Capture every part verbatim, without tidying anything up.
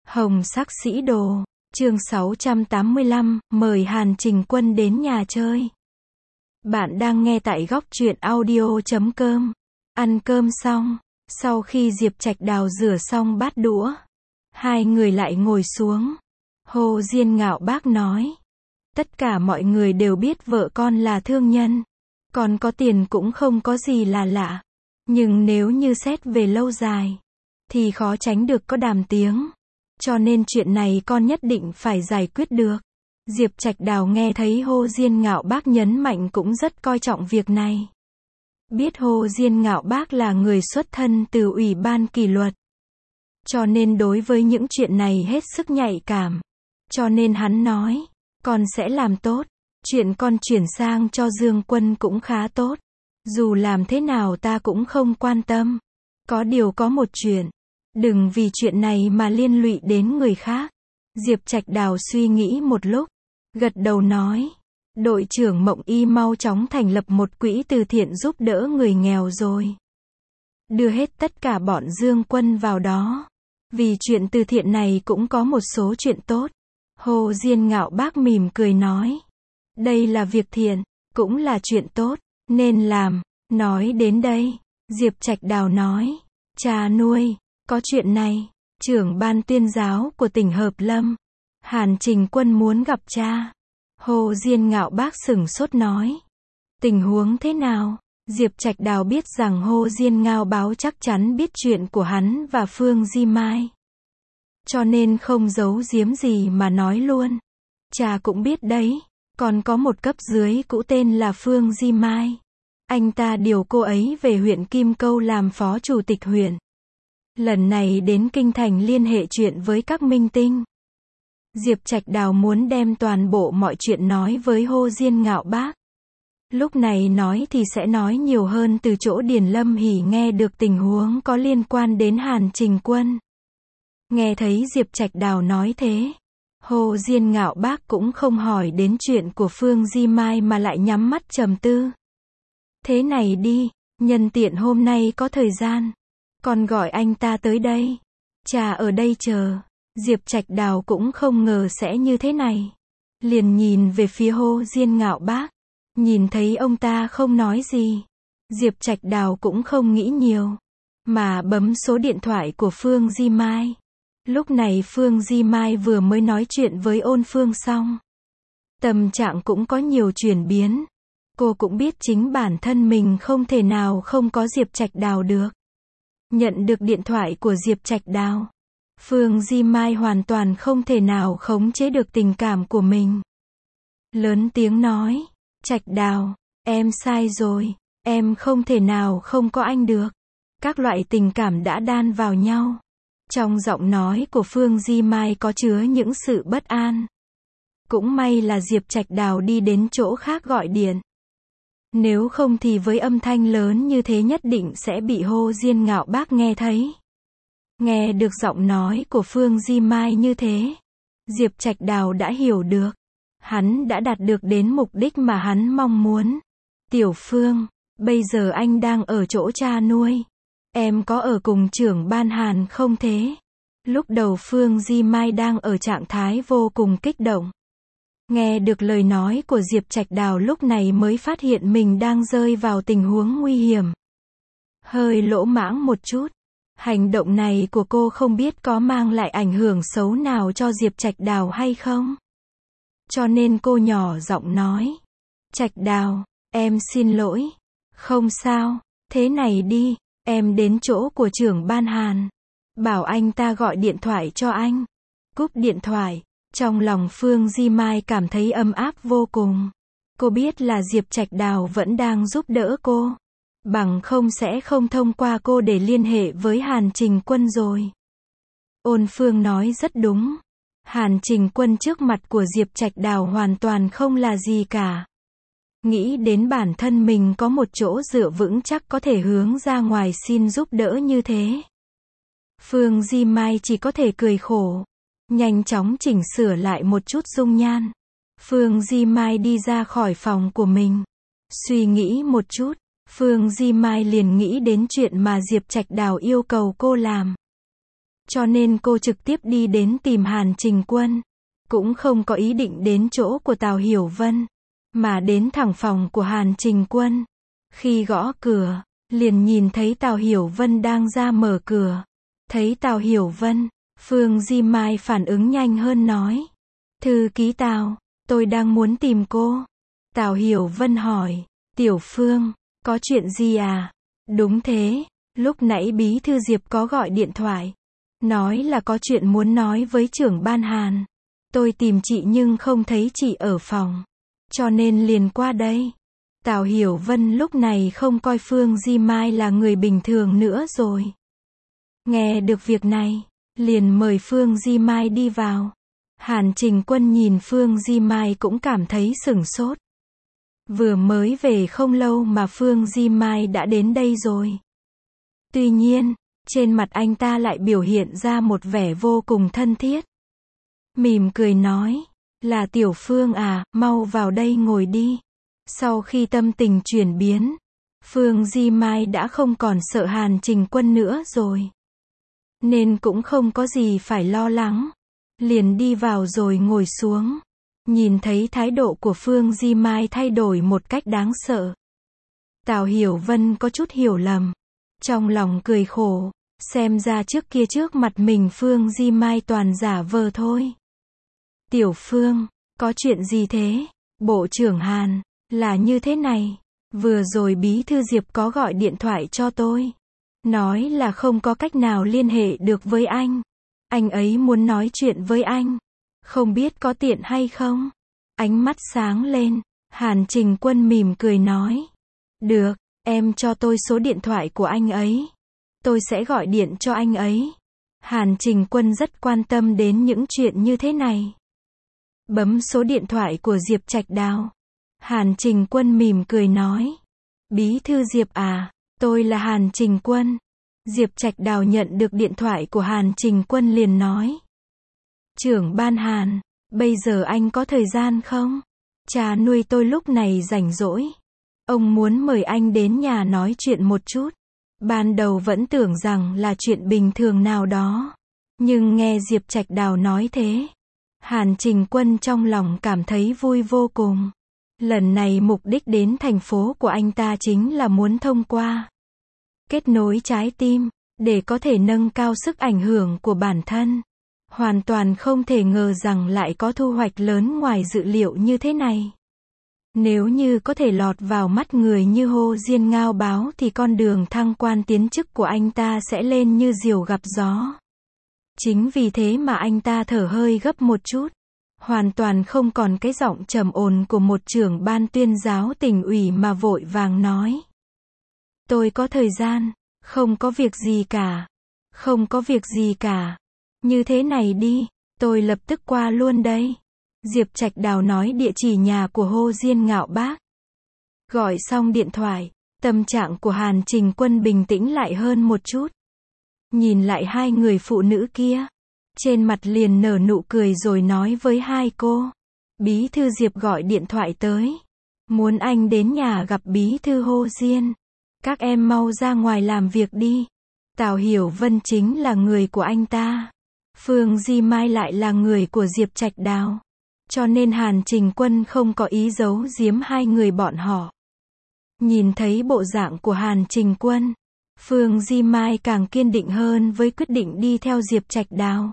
Hồng sắc sĩ đồ, chương sáu trăm tám mươi lăm, mời Hàn Trình Quân đến nhà chơi. Bạn đang nghe tại góc truyện audio chấm com. Ăn cơm xong, sau khi Diệp Trạch Đào rửa xong bát đũa, hai người lại ngồi xuống. Hồ Diên ngạo bác nói, tất cả mọi người đều biết vợ con là thương nhân, còn có tiền cũng không có gì là lạ. Nhưng nếu như xét về lâu dài, thì khó tránh được có đàm tiếng. Cho nên chuyện này con nhất định phải giải quyết được. Diệp Trạch Đào nghe thấy Hồ Diên ngạo bác nhấn mạnh cũng rất coi trọng việc này. Biết Hồ Diên ngạo bác là người xuất thân từ Ủy ban kỷ luật, cho nên đối với những chuyện này hết sức nhạy cảm. Cho nên hắn nói, con sẽ làm tốt. Chuyện con chuyển sang cho Dương Quân cũng khá tốt. Dù làm thế nào ta cũng không quan tâm. Có điều có một chuyện, đừng vì chuyện này mà liên lụy đến người khác. Diệp Trạch Đào suy nghĩ một lúc, gật đầu nói, đội trưởng Mộng Y mau chóng thành lập một quỹ từ thiện giúp đỡ người nghèo rồi. Đưa hết tất cả bọn Dương Quân vào đó. Vì chuyện từ thiện này cũng có một số chuyện tốt. Hồ Diên ngạo bác mỉm cười nói, đây là việc thiện, cũng là chuyện tốt, nên làm. Nói đến đây, Diệp Trạch Đào nói, cha nuôi, có chuyện này, trưởng ban tuyên giáo của tỉnh Hợp Lâm, Hàn Trình Quân muốn gặp cha. Hồ Diên ngạo bác sửng sốt nói, tình huống thế nào? Diệp Trạch Đào biết rằng Hồ Diên ngạo báo chắc chắn biết chuyện của hắn và Phương Di Mai, cho nên không giấu giếm gì mà nói luôn. Cha cũng biết đấy, còn có một cấp dưới cũ tên là Phương Di Mai. Anh ta điều cô ấy về huyện Kim Câu làm phó chủ tịch huyện. Lần này đến Kinh Thành liên hệ chuyện với các minh tinh. Diệp Trạch Đào muốn đem toàn bộ mọi chuyện nói với Hồ Diên ngạo bác. Lúc này nói thì sẽ nói nhiều hơn từ chỗ Điền Lâm Hỷ nghe được tình huống có liên quan đến Hàn Trình Quân. Nghe thấy Diệp Trạch Đào nói thế, Hồ Diên ngạo bác cũng không hỏi đến chuyện của Phương Di Mai mà lại nhắm mắt trầm tư. Thế này đi, nhân tiện hôm nay có thời gian, con gọi anh ta tới đây. Cha ở đây chờ. Diệp Trạch Đào cũng không ngờ sẽ như thế này. Liền nhìn về phía Hồ Diên ngạo bác. Nhìn thấy ông ta không nói gì, Diệp Trạch Đào cũng không nghĩ nhiều, mà bấm số điện thoại của Phương Di Mai. Lúc này Phương Di Mai vừa mới nói chuyện với Ôn Phương xong. Tâm trạng cũng có nhiều chuyển biến. Cô cũng biết chính bản thân mình không thể nào không có Diệp Trạch Đào được. Nhận được điện thoại của Diệp Trạch Đào, Phương Di Mai hoàn toàn không thể nào khống chế được tình cảm của mình. Lớn tiếng nói, Trạch Đào, em sai rồi, em không thể nào không có anh được. Các loại tình cảm đã đan vào nhau. Trong giọng nói của Phương Di Mai có chứa những sự bất an. Cũng may là Diệp Trạch Đào đi đến chỗ khác gọi điện. Nếu không thì với âm thanh lớn như thế nhất định sẽ bị Hồ Diên ngạo bác nghe thấy. Nghe được giọng nói của Phương Di Mai như thế, Diệp Trạch Đào đã hiểu được. Hắn đã đạt được đến mục đích mà hắn mong muốn. Tiểu Phương, bây giờ anh đang ở chỗ cha nuôi. Em có ở cùng trưởng ban Hàn không thế? Lúc đầu Phương Di Mai đang ở trạng thái vô cùng kích động. Nghe được lời nói của Diệp Trạch Đào lúc này mới phát hiện mình đang rơi vào tình huống nguy hiểm. Hơi lỗ mãng một chút. Hành động này của cô không biết có mang lại ảnh hưởng xấu nào cho Diệp Trạch Đào hay không? Cho nên cô nhỏ giọng nói, Trạch Đào, em xin lỗi. Không sao, thế này đi, em đến chỗ của trưởng ban Hàn, bảo anh ta gọi điện thoại cho anh. Cúp điện thoại, trong lòng Phương Di Mai cảm thấy ấm áp vô cùng. Cô biết là Diệp Trạch Đào vẫn đang giúp đỡ cô. Bằng không sẽ không thông qua cô để liên hệ với Hàn Trình Quân rồi. Ôn Phương nói rất đúng. Hàn Trình Quân trước mặt của Diệp Trạch Đào hoàn toàn không là gì cả. Nghĩ đến bản thân mình có một chỗ dựa vững chắc có thể hướng ra ngoài xin giúp đỡ như thế. Phương Di Mai chỉ có thể cười khổ. Nhanh chóng chỉnh sửa lại một chút dung nhan. Phương Di Mai đi ra khỏi phòng của mình. Suy nghĩ một chút, Phương Di Mai liền nghĩ đến chuyện mà Diệp Trạch Đào yêu cầu cô làm. cho nên cô trực tiếp đi đến tìm Hàn Trình Quân. Cũng không có ý định đến chỗ của Tào Hiểu Vân, mà đến thẳng phòng của Hàn Trình Quân. Khi gõ cửa, liền nhìn thấy Tào Hiểu Vân đang ra mở cửa. Thấy Tào Hiểu Vân, Phương Di Mai phản ứng nhanh hơn nói. Thư ký Tào, tôi đang muốn tìm cô. Tào Hiểu Vân hỏi, Tiểu Phương, có chuyện gì à? Đúng thế, lúc nãy bí thư Diệp có gọi điện thoại. Nói là có chuyện muốn nói với trưởng ban Hàn. Tôi tìm chị nhưng không thấy chị ở phòng. Cho nên liền qua đây. Tào Hiểu Vân lúc này không coi Phương Di Mai là người bình thường nữa rồi. Nghe được việc này, liền mời Phương Di Mai đi vào. Hàn Trình Quân nhìn Phương Di Mai cũng cảm thấy sửng sốt. Vừa mới về không lâu mà Phương Di Mai đã đến đây rồi. Tuy nhiên, trên mặt anh ta lại biểu hiện ra một vẻ vô cùng thân thiết. Mỉm cười nói, là Tiểu Phương à, mau vào đây ngồi đi. Sau khi tâm tình chuyển biến, Phương Di Mai đã không còn sợ Hàn Trình Quân nữa rồi. Nên cũng không có gì phải lo lắng. Liền đi vào rồi ngồi xuống. Nhìn thấy thái độ của Phương Di Mai thay đổi một cách đáng sợ. Tào Hiểu Vân có chút hiểu lầm. Trong lòng cười khổ, xem ra trước kia trước mặt mình Phương Di Mai toàn giả vờ thôi. Tiểu Phương, có chuyện gì thế? Bộ trưởng Hàn, là như thế này. Vừa rồi bí thư Diệp có gọi điện thoại cho tôi. Nói là không có cách nào liên hệ được với anh. Anh ấy muốn nói chuyện với anh. Không biết có tiện hay không? Ánh mắt sáng lên, Hàn Trình Quân mỉm cười nói. Được, em cho tôi số điện thoại của anh ấy. Tôi sẽ gọi điện cho anh ấy. Hàn Trình Quân rất quan tâm đến những chuyện như thế này. Bấm số điện thoại của Diệp Trạch Đào. Hàn Trình Quân mỉm cười nói. Bí thư Diệp à, tôi là Hàn Trình Quân. Diệp Trạch Đào nhận được điện thoại của Hàn Trình Quân liền nói. Trưởng ban Hàn, bây giờ anh có thời gian không? Cha nuôi tôi lúc này rảnh rỗi. Ông muốn mời anh đến nhà nói chuyện một chút. Ban đầu vẫn tưởng rằng là chuyện bình thường nào đó. Nhưng nghe Diệp Trạch Đào nói thế, Hàn Trình Quân trong lòng cảm thấy vui vô cùng. Lần này mục đích đến thành phố của anh ta chính là muốn thông qua kết nối trái tim, để có thể nâng cao sức ảnh hưởng của bản thân. Hoàn toàn không thể ngờ rằng lại có thu hoạch lớn ngoài dự liệu như thế này. Nếu như có thể lọt vào mắt người như Hồ Diên Ngao báo thì con đường thăng quan tiến chức của anh ta sẽ lên như diều gặp gió. Chính vì thế mà anh ta thở hơi gấp một chút. Hoàn toàn không còn cái giọng trầm ổn của một trưởng ban tuyên giáo tỉnh ủy mà vội vàng nói. Tôi có thời gian, không có việc gì cả. Không có việc gì cả. Như thế này đi, tôi lập tức qua luôn đây. Diệp Trạch Đào nói địa chỉ nhà của Hồ Diên Ngạo Bác. Gọi xong điện thoại, tâm trạng của Hàn Trình Quân bình tĩnh lại hơn một chút. Nhìn lại hai người phụ nữ kia, trên mặt liền nở nụ cười rồi nói với hai cô. Bí thư Diệp gọi điện thoại tới. Muốn anh đến nhà gặp bí thư Hồ Diên. Các em mau ra ngoài làm việc đi. Tào Hiểu Vân chính là người của anh ta. Phương Di Mai lại là người của Diệp Trạch Đào. Cho nên Hàn Trình Quân không có ý giấu giếm hai người bọn họ. Nhìn thấy bộ dạng của Hàn Trình Quân, Phương Di Mai càng kiên định hơn với quyết định đi theo Diệp Trạch Đào.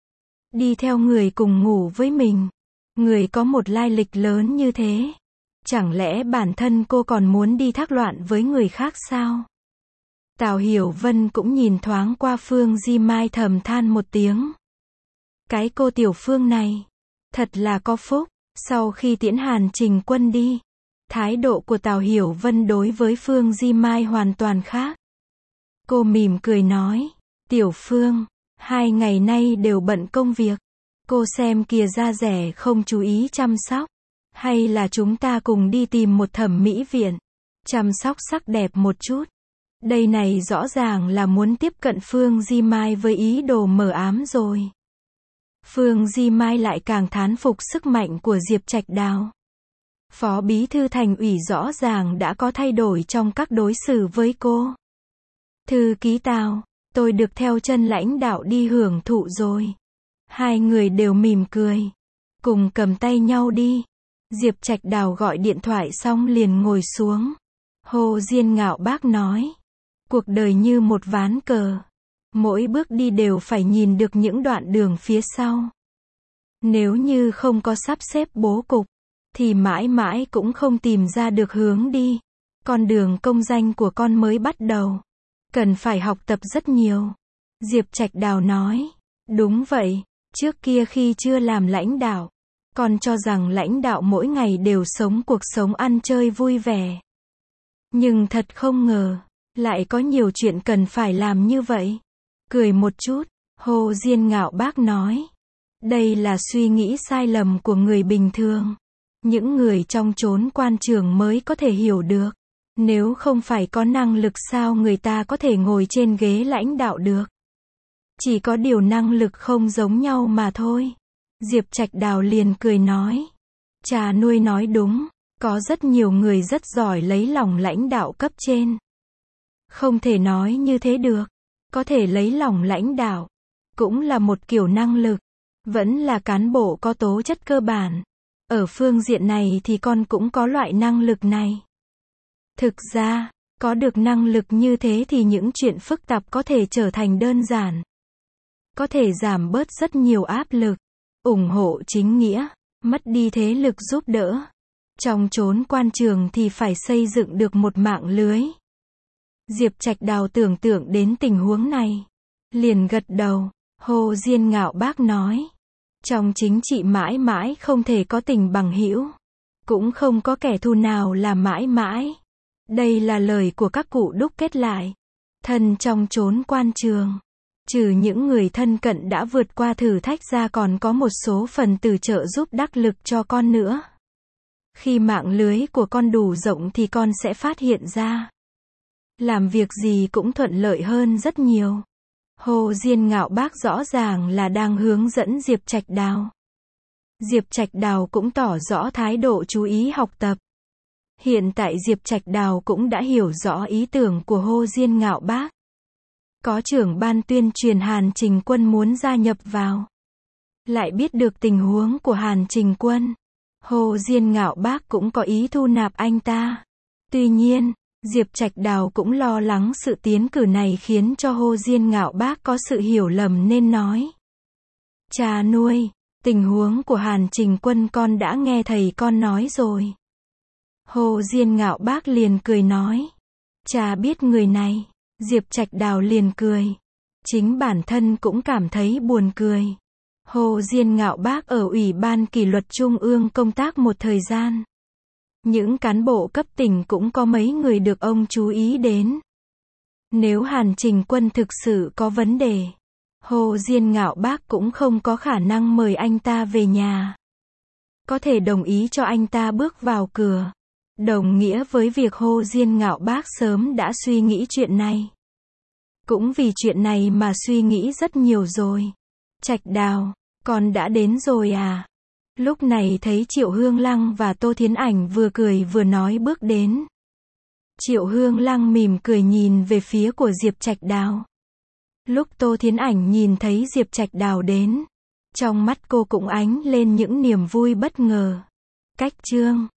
Đi theo người cùng ngủ với mình. Người có một lai lịch lớn như thế. Chẳng lẽ bản thân cô còn muốn đi thác loạn với người khác sao? Tào Hiểu Vân cũng nhìn thoáng qua Phương Di Mai thầm than một tiếng. Cái cô Tiểu Phương này, thật là có phúc. Sau khi tiễn Hàn Trình Quân đi, thái độ của Tào Hiểu Vân đối với Phương Di Mai hoàn toàn khác. Cô mỉm cười nói, Tiểu Phương, hai ngày nay đều bận công việc. Cô xem kìa da rẻ không chú ý chăm sóc. Hay là chúng ta cùng đi tìm một thẩm mỹ viện, chăm sóc sắc đẹp một chút. Đây này rõ ràng là muốn tiếp cận Phương Di Mai với ý đồ mờ ám rồi. Phương Di Mai lại càng thán phục sức mạnh của Diệp Trạch Đào. Phó bí thư thành ủy rõ ràng đã có thay đổi trong các đối xử với cô. Thư ký Tào, tôi được theo chân lãnh đạo đi hưởng thụ rồi. Hai người đều mỉm cười. Cùng cầm tay nhau đi. Diệp Trạch Đào gọi điện thoại xong liền ngồi xuống. Hồ Diên Ngạo Bác nói. Cuộc đời như một ván cờ. Mỗi bước đi đều phải nhìn được những đoạn đường phía sau. Nếu như không có sắp xếp bố cục, thì mãi mãi cũng không tìm ra được hướng đi. Con đường công danh của con mới bắt đầu. Cần phải học tập rất nhiều. Diệp Trạch Đào nói. Đúng vậy, trước kia khi chưa làm lãnh đạo, con cho rằng lãnh đạo mỗi ngày đều sống cuộc sống ăn chơi vui vẻ. Nhưng thật không ngờ, lại có nhiều chuyện cần phải làm như vậy. Cười một chút, Hồ Diên Ngạo Bác nói. Đây là suy nghĩ sai lầm của người bình thường. Những người trong chốn quan trường mới có thể hiểu được. Nếu không phải có năng lực sao người ta có thể ngồi trên ghế lãnh đạo được. Chỉ có điều năng lực không giống nhau mà thôi. Diệp Trạch Đào liền cười nói. Cha nuôi nói đúng, có rất nhiều người rất giỏi lấy lòng lãnh đạo cấp trên. Không thể nói như thế được. Có thể lấy lòng lãnh đạo, cũng là một kiểu năng lực. Vẫn là cán bộ có tố chất cơ bản. Ở phương diện này thì con cũng có loại năng lực này. Thực ra, có được năng lực như thế thì những chuyện phức tạp có thể trở thành đơn giản. Có thể giảm bớt rất nhiều áp lực, ủng hộ chính nghĩa, mất đi thế lực giúp đỡ. Trong chốn quan trường thì phải xây dựng được một mạng lưới. Diệp Trạch Đào tưởng tượng đến tình huống này. Liền gật đầu, Hồ Diên Ngạo Bác nói. Trong chính trị mãi mãi không thể có tình bằng hữu. Cũng không có kẻ thù nào là mãi mãi. Đây là lời của các cụ đúc kết lại. Thân trong chốn quan trường. Trừ những người thân cận đã vượt qua thử thách ra còn có một số phần tử trợ giúp đắc lực cho con nữa. Khi mạng lưới của con đủ rộng thì con sẽ phát hiện ra. Làm việc gì cũng thuận lợi hơn rất nhiều. Hồ Diên Ngạo Bác rõ ràng là đang hướng dẫn Diệp Trạch Đào. Diệp Trạch Đào cũng tỏ rõ thái độ chú ý học tập. Hiện tại Diệp Trạch Đào cũng đã hiểu rõ ý tưởng của Hồ Diên Ngạo Bác. Có trưởng ban tuyên truyền Hàn Trình Quân muốn gia nhập vào. Lại biết được tình huống của Hàn Trình Quân. Hồ Diên Ngạo Bác cũng có ý thu nạp anh ta. Tuy nhiên, Diệp Trạch Đào cũng lo lắng sự tiến cử này khiến cho Hồ Diên Ngạo Bác có sự hiểu lầm nên nói. Cha nuôi, tình huống của Hàn Trình Quân con đã nghe thầy con nói rồi. Hồ Diên Ngạo Bác liền cười nói. Cha biết người này. Diệp Trạch Đào liền cười. Chính bản thân cũng cảm thấy buồn cười. Hồ Diên Ngạo Bác ở Ủy ban Kỷ luật Trung ương công tác một thời gian. Những cán bộ cấp tỉnh cũng có mấy người được ông chú ý đến. Nếu Hàn Trình Quân thực sự có vấn đề, Hồ Diên Ngạo Bác cũng không có khả năng mời anh ta về nhà. Có thể đồng ý cho anh ta bước vào cửa. Đồng nghĩa với việc Hồ Diên Ngạo Bác sớm đã suy nghĩ chuyện này. Cũng vì chuyện này mà suy nghĩ rất nhiều rồi. Trạch Đào, con đã đến rồi à? Lúc này thấy Triệu Hương Lăng và Tô Thiến Ảnh vừa cười vừa nói bước đến. Triệu Hương Lăng mỉm cười nhìn về phía của Diệp Trạch Đào. Lúc Tô Thiến Ảnh nhìn thấy Diệp Trạch Đào đến, trong mắt cô cũng ánh lên những niềm vui bất ngờ. Cách chương